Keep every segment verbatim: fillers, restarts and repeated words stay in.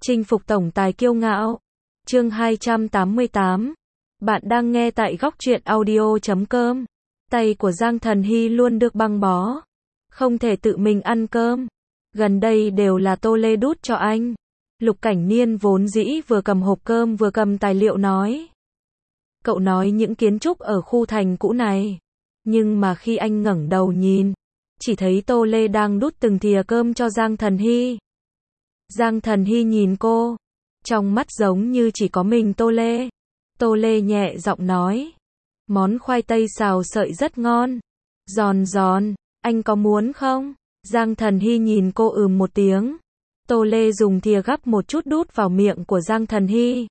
Chinh phục tổng tài kiêu ngạo. Chương hai trăm tám mươi tám. Bạn đang nghe tại góc truyện audio chấm com. Tay của Giang Thần Hy luôn được băng bó. Không thể tự mình ăn cơm. Gần đây đều là Tô Lê đút cho anh. Lục Cảnh Niên vốn dĩ vừa cầm hộp cơm vừa cầm tài liệu nói. Cậu nói những kiến trúc ở khu thành cũ này. Nhưng mà khi anh ngẩng đầu nhìn, chỉ thấy Tô Lê đang đút từng thìa cơm cho Giang Thần Hy. Giang Thần Hy nhìn cô, trong mắt giống như chỉ có mình Tô Lê. Tô Lê nhẹ giọng nói, món khoai tây xào sợi rất ngon, giòn giòn, anh có muốn không? Giang Thần Hy nhìn cô ừm một tiếng. Tô Lê dùng thìa gắp một chút đút vào miệng của Giang Thần Hy.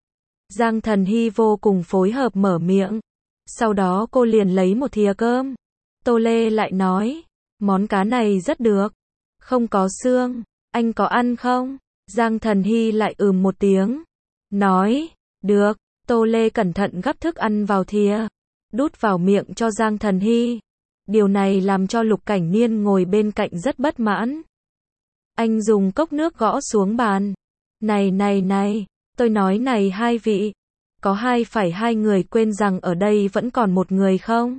Giang Thần Hy vô cùng phối hợp mở miệng. Sau đó cô liền lấy một thìa cơm. Tô Lê lại nói, món cá này rất được, không có xương, anh có ăn không? Giang Thần Hy lại ừm một tiếng, nói, được. Tô Lê cẩn thận gắp thức ăn vào thìa, đút vào miệng cho Giang Thần Hy. Điều này làm cho Lục Cảnh Niên ngồi bên cạnh rất bất mãn. Anh dùng cốc nước gõ xuống bàn. Này này này, tôi nói này hai vị, có hai phải hai người quên rằng ở đây vẫn còn một người không?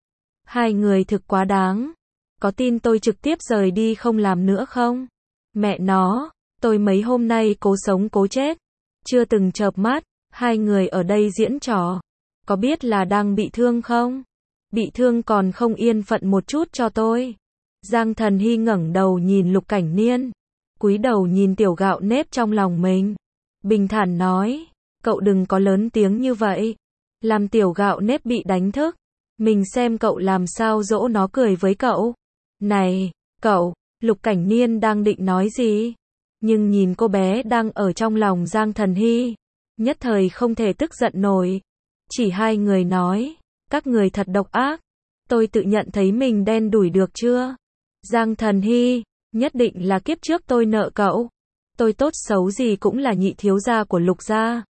Hai người thực quá đáng. Có tin tôi trực tiếp rời đi không làm nữa không? Mẹ nó, tôi mấy hôm nay cố sống cố chết, chưa từng chợp mắt, hai người ở đây diễn trò. Có biết là đang bị thương không? Bị thương còn không yên phận một chút cho tôi. Giang Thần Hy ngẩng đầu nhìn Lục Cảnh Niên, cúi đầu nhìn tiểu gạo nếp trong lòng mình. Bình thản nói, cậu đừng có lớn tiếng như vậy, làm tiểu gạo nếp bị đánh thức. Mình xem cậu làm sao dỗ nó cười với cậu. Này, cậu, Lục Cảnh Niên đang định nói gì? Nhưng nhìn cô bé đang ở trong lòng Giang Thần Hy, nhất thời không thể tức giận nổi. Chỉ hai người nói, các người thật độc ác. Tôi tự nhận thấy mình đen đủi được chưa? Giang Thần Hy, nhất định là kiếp trước tôi nợ cậu. Tôi tốt xấu gì cũng là nhị thiếu gia của Lục gia.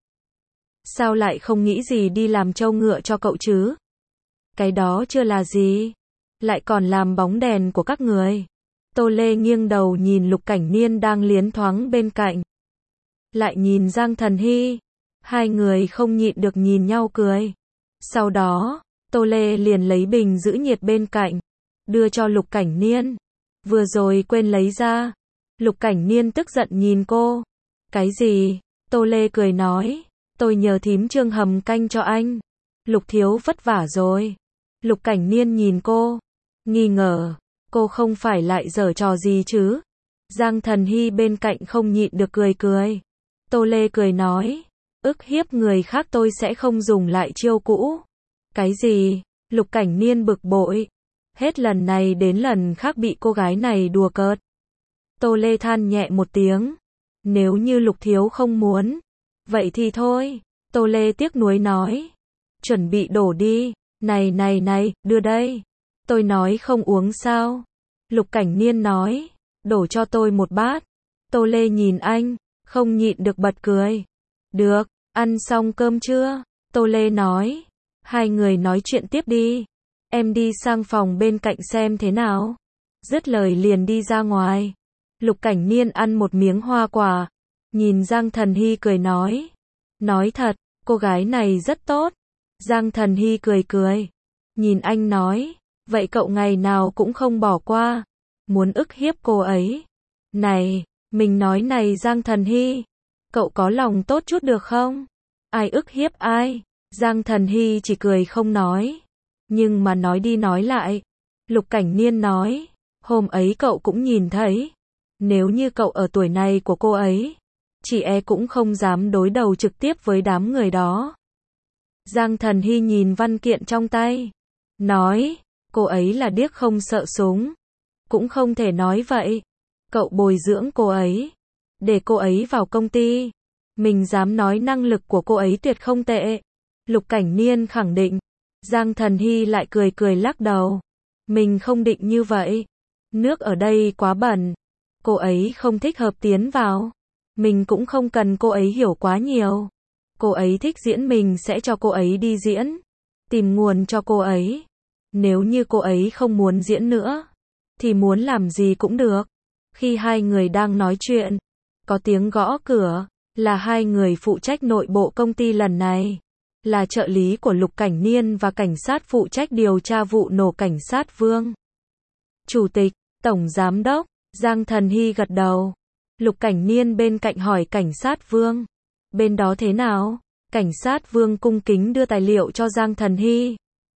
Sao lại không nghĩ gì đi làm trâu ngựa cho cậu chứ? Cái đó chưa là gì, lại còn làm bóng đèn của các người. Tô Lê nghiêng đầu nhìn Lục Cảnh Niên đang liến thoáng bên cạnh. Lại nhìn Giang Thần Hy. Hai người không nhịn được nhìn nhau cười. Sau đó, Tô Lê liền lấy bình giữ nhiệt bên cạnh, đưa cho Lục Cảnh Niên. Vừa rồi quên lấy ra. Lục Cảnh Niên tức giận nhìn cô. Cái gì? Tô Lê cười nói, tôi nhờ thím Trương hầm canh cho anh. Lục thiếu vất vả rồi. Lục Cảnh Niên nhìn cô, nghi ngờ, cô không phải lại giở trò gì chứ? Giang Thần Hy bên cạnh không nhịn được cười cười. Tô Lê cười nói, ức hiếp người khác tôi sẽ không dùng lại chiêu cũ. Cái gì? Lục Cảnh Niên bực bội. Hết lần này đến lần khác bị cô gái này đùa cợt. Tô Lê than nhẹ một tiếng. Nếu như Lục thiếu không muốn, vậy thì thôi. Tô Lê tiếc nuối nói. Chuẩn bị đổ đi. Này này này, đưa đây. Tôi nói không uống sao? Lục Cảnh Niên nói, đổ cho tôi một bát. Tô Lê nhìn anh, không nhịn được bật cười. Được, ăn xong cơm chưa? Tô Lê nói. Hai người nói chuyện tiếp đi. Em đi sang phòng bên cạnh xem thế nào. Dứt lời liền đi ra ngoài. Lục Cảnh Niên ăn một miếng hoa quả. Nhìn Giang Thần Hy cười nói. Nói thật, cô gái này rất tốt. Giang Thần Hy cười cười. Nhìn anh nói, vậy cậu ngày nào cũng không bỏ qua. Muốn ức hiếp cô ấy. Này, mình nói này Giang Thần Hy. Cậu có lòng tốt chút được không? Ai ức hiếp ai? Giang Thần Hy chỉ cười không nói. Nhưng mà nói đi nói lại. Lục Cảnh Niên nói, hôm ấy cậu cũng nhìn thấy. Nếu như cậu ở tuổi này của cô ấy, chị e cũng không dám đối đầu trực tiếp với đám người đó. Giang Thần Hy nhìn văn kiện trong tay. Nói, cô ấy là điếc không sợ súng. Cũng không thể nói vậy. Cậu bồi dưỡng cô ấy, để cô ấy vào công ty. Mình dám nói năng lực của cô ấy tuyệt không tệ. Lục Cảnh Niên khẳng định. Giang Thần Hy lại cười cười lắc đầu. Mình không định như vậy. Nước ở đây quá bẩn. Cô ấy không thích hợp tiến vào. Mình cũng không cần cô ấy hiểu quá nhiều. Cô ấy thích diễn mình sẽ cho cô ấy đi diễn. Tìm nguồn cho cô ấy. Nếu như cô ấy không muốn diễn nữa, thì muốn làm gì cũng được. Khi hai người đang nói chuyện, có tiếng gõ cửa, là hai người phụ trách nội bộ công ty lần này. Là trợ lý của Lục Cảnh Niên và cảnh sát phụ trách điều tra vụ nổ cảnh sát Vương. Chủ tịch, Tổng Giám đốc, Giang Thần Hy gật đầu. Lục Cảnh Niên bên cạnh hỏi cảnh sát Vương. Bên đó thế nào? Cảnh sát Vương cung kính đưa tài liệu cho Giang Thần Hy.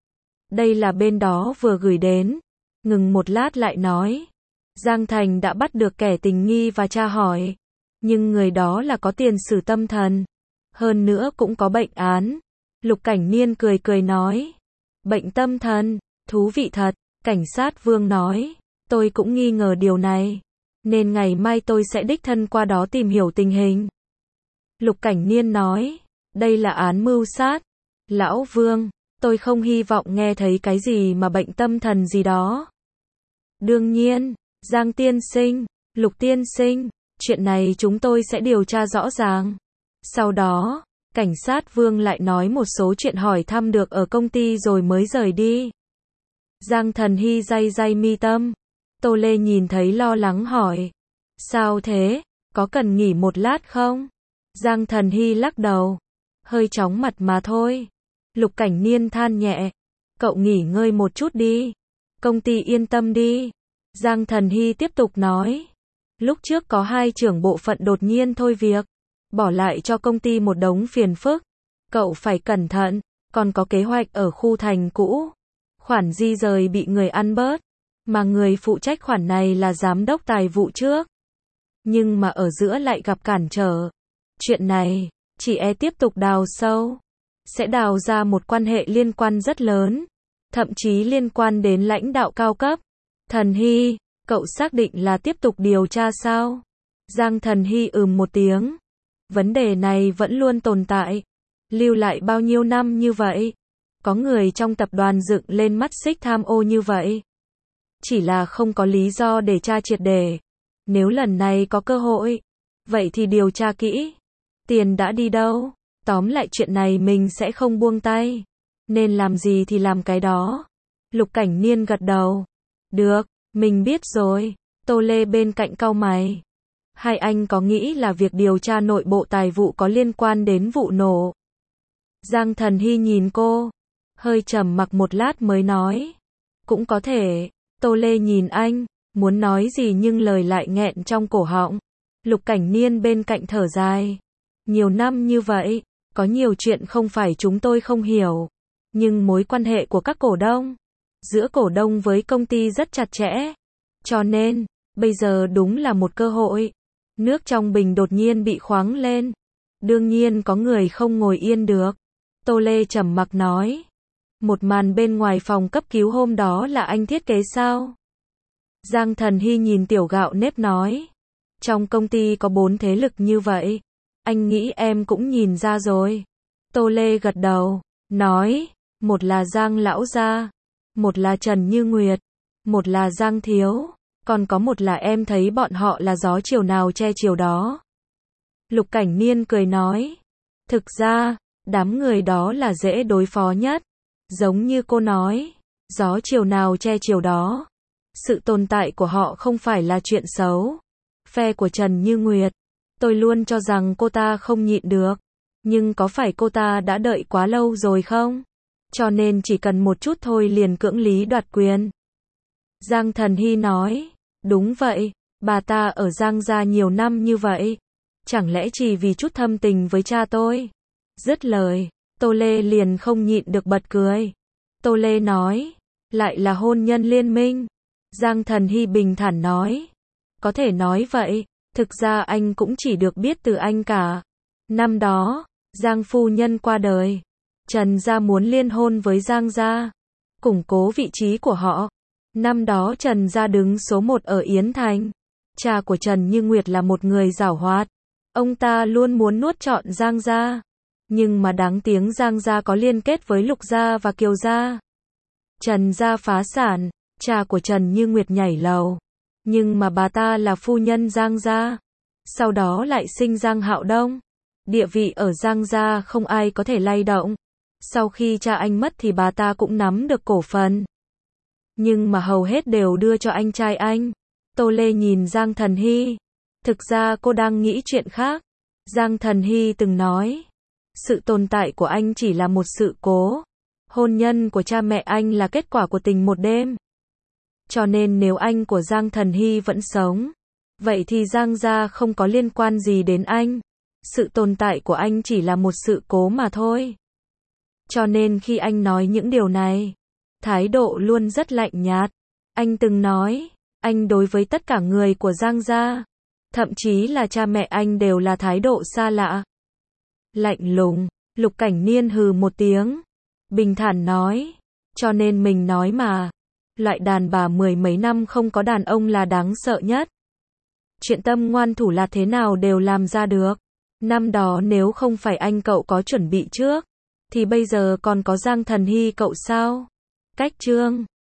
Đây là bên đó vừa gửi đến. Ngừng một lát lại nói. Giang Thành đã bắt được kẻ tình nghi và tra hỏi. Nhưng người đó là có tiền sử tâm thần. Hơn nữa cũng có bệnh án. Lục Cảnh Niên cười cười nói. Bệnh tâm thần, thú vị thật. Cảnh sát Vương nói. Tôi cũng nghi ngờ điều này. Nên ngày mai tôi sẽ đích thân qua đó tìm hiểu tình hình. Lục Cảnh Niên nói. Đây là án mưu sát. Lão Vương, tôi không hy vọng nghe thấy cái gì mà bệnh tâm thần gì đó. Đương nhiên, Giang tiên sinh, Lục tiên sinh, chuyện này chúng tôi sẽ điều tra rõ ràng. Sau đó, cảnh sát Vương lại nói một số chuyện hỏi thăm được ở công ty rồi mới rời đi. Giang Thần Hy day day mi tâm. Tô Lê nhìn thấy lo lắng hỏi. Sao thế? Có cần nghỉ một lát không? Giang Thần Hy lắc đầu. Hơi chóng mặt mà thôi. Lục Cảnh Niên than nhẹ. Cậu nghỉ ngơi một chút đi. Công ty yên tâm đi. Giang Thần Hy tiếp tục nói. Lúc trước có hai trưởng bộ phận đột nhiên thôi việc. Bỏ lại cho công ty một đống phiền phức. Cậu phải cẩn thận. Còn có kế hoạch ở khu thành cũ. Khoản di rời bị người ăn bớt. Mà người phụ trách khoản này là giám đốc tài vụ trước. Nhưng mà ở giữa lại gặp cản trở. Chuyện này, chỉ e tiếp tục đào sâu. Sẽ đào ra một quan hệ liên quan rất lớn. Thậm chí liên quan đến lãnh đạo cao cấp. Thần Hy, cậu xác định là tiếp tục điều tra sao? Giang Thần Hy ừm một tiếng. Vấn đề này vẫn luôn tồn tại. Lưu lại bao nhiêu năm như vậy? Có người trong tập đoàn dựng lên mắt xích tham ô như vậy. Chỉ là không có lý do để tra triệt để. Nếu lần này có cơ hội, vậy thì điều tra kỹ. Tiền đã đi đâu? Tóm lại chuyện này mình sẽ không buông tay. Nên làm gì thì làm cái đó. Lục Cảnh Niên gật đầu. Được, mình biết rồi. Tô Lê bên cạnh cau mày. Hai anh có nghĩ là việc điều tra nội bộ tài vụ có liên quan đến vụ nổ? Giang Thần Hy nhìn cô. Hơi trầm mặc một lát mới nói. Cũng có thể. Tô Lê nhìn anh. Muốn nói gì nhưng lời lại nghẹn trong cổ họng. Lục Cảnh Niên bên cạnh thở dài. Nhiều năm như vậy, có nhiều chuyện không phải chúng tôi không hiểu. Nhưng mối quan hệ của các cổ đông, giữa cổ đông với công ty rất chặt chẽ. Cho nên, bây giờ đúng là một cơ hội. Nước trong bình đột nhiên bị khoáng lên. Đương nhiên có người không ngồi yên được. Tô Lê trầm mặc nói. Một màn bên ngoài phòng cấp cứu hôm đó là anh thiết kế sao? Giang Thần Hy nhìn Tiểu Gạo Nếp nói. Trong công ty có bốn thế lực như vậy. Anh nghĩ em cũng nhìn ra rồi. Tô Lê gật đầu, nói. Một là Giang Lão Gia. Một là Trần Như Nguyệt. Một là Giang Thiếu. Còn có một là em thấy bọn họ là gió chiều nào che chiều đó. Lục Cảnh Niên cười nói. Thực ra, đám người đó là dễ đối phó nhất. Giống như cô nói. Gió chiều nào che chiều đó. Sự tồn tại của họ không phải là chuyện xấu. Phe của Trần Như Nguyệt. Tôi luôn cho rằng cô ta không nhịn được. Nhưng có phải cô ta đã đợi quá lâu rồi không? Cho nên chỉ cần một chút thôi liền cưỡng lý đoạt quyền. Giang Thần Hy nói. Đúng vậy, bà ta ở Giang gia nhiều năm như vậy. Chẳng lẽ chỉ vì chút thâm tình với cha tôi? Dứt lời, Tô Lê liền không nhịn được bật cười. Tô Lê nói. Lại là hôn nhân liên minh. Giang Thần Hy bình thản nói. Có thể nói vậy. Thực ra anh cũng chỉ được biết từ anh cả. Năm đó, Giang phu nhân qua đời. Trần gia muốn liên hôn với Giang gia. Củng cố vị trí của họ. Năm đó Trần gia đứng số một ở Yến Thành. Cha của Trần Như Nguyệt là một người giảo hoạt. Ông ta luôn muốn nuốt trọn Giang gia. Nhưng mà đáng tiếng Giang gia có liên kết với Lục gia và Kiều gia. Trần gia phá sản. Cha của Trần Như Nguyệt nhảy lầu. Nhưng mà bà ta là phu nhân Giang gia. Sau đó lại sinh Giang Hạo Đông. Địa vị ở Giang gia không ai có thể lay động. Sau khi cha anh mất thì bà ta cũng nắm được cổ phần. Nhưng mà hầu hết đều đưa cho anh trai anh. Tô Lê nhìn Giang Thần Hy. Thực ra cô đang nghĩ chuyện khác. Giang Thần Hy từng nói, sự tồn tại của anh chỉ là một sự cố. Hôn nhân của cha mẹ anh là kết quả của tình một đêm. Cho nên nếu anh của Giang Thần Hy vẫn sống, vậy thì Giang gia không có liên quan gì đến anh. Sự tồn tại của anh chỉ là một sự cố mà thôi. Cho nên khi anh nói những điều này, thái độ luôn rất lạnh nhạt. Anh từng nói, anh đối với tất cả người của Giang gia, thậm chí là cha mẹ anh đều là thái độ xa lạ. Lạnh lùng, Lục Cảnh Niên hừ một tiếng, bình thản nói, cho nên mình nói mà, loại đàn bà mười mấy năm không có đàn ông là đáng sợ nhất. Chuyện tâm ngoan thủ lạt thế nào đều làm ra được. Năm đó nếu không phải anh cậu có chuẩn bị trước, thì bây giờ còn có Giang Thần Hy cậu sao? Cách chương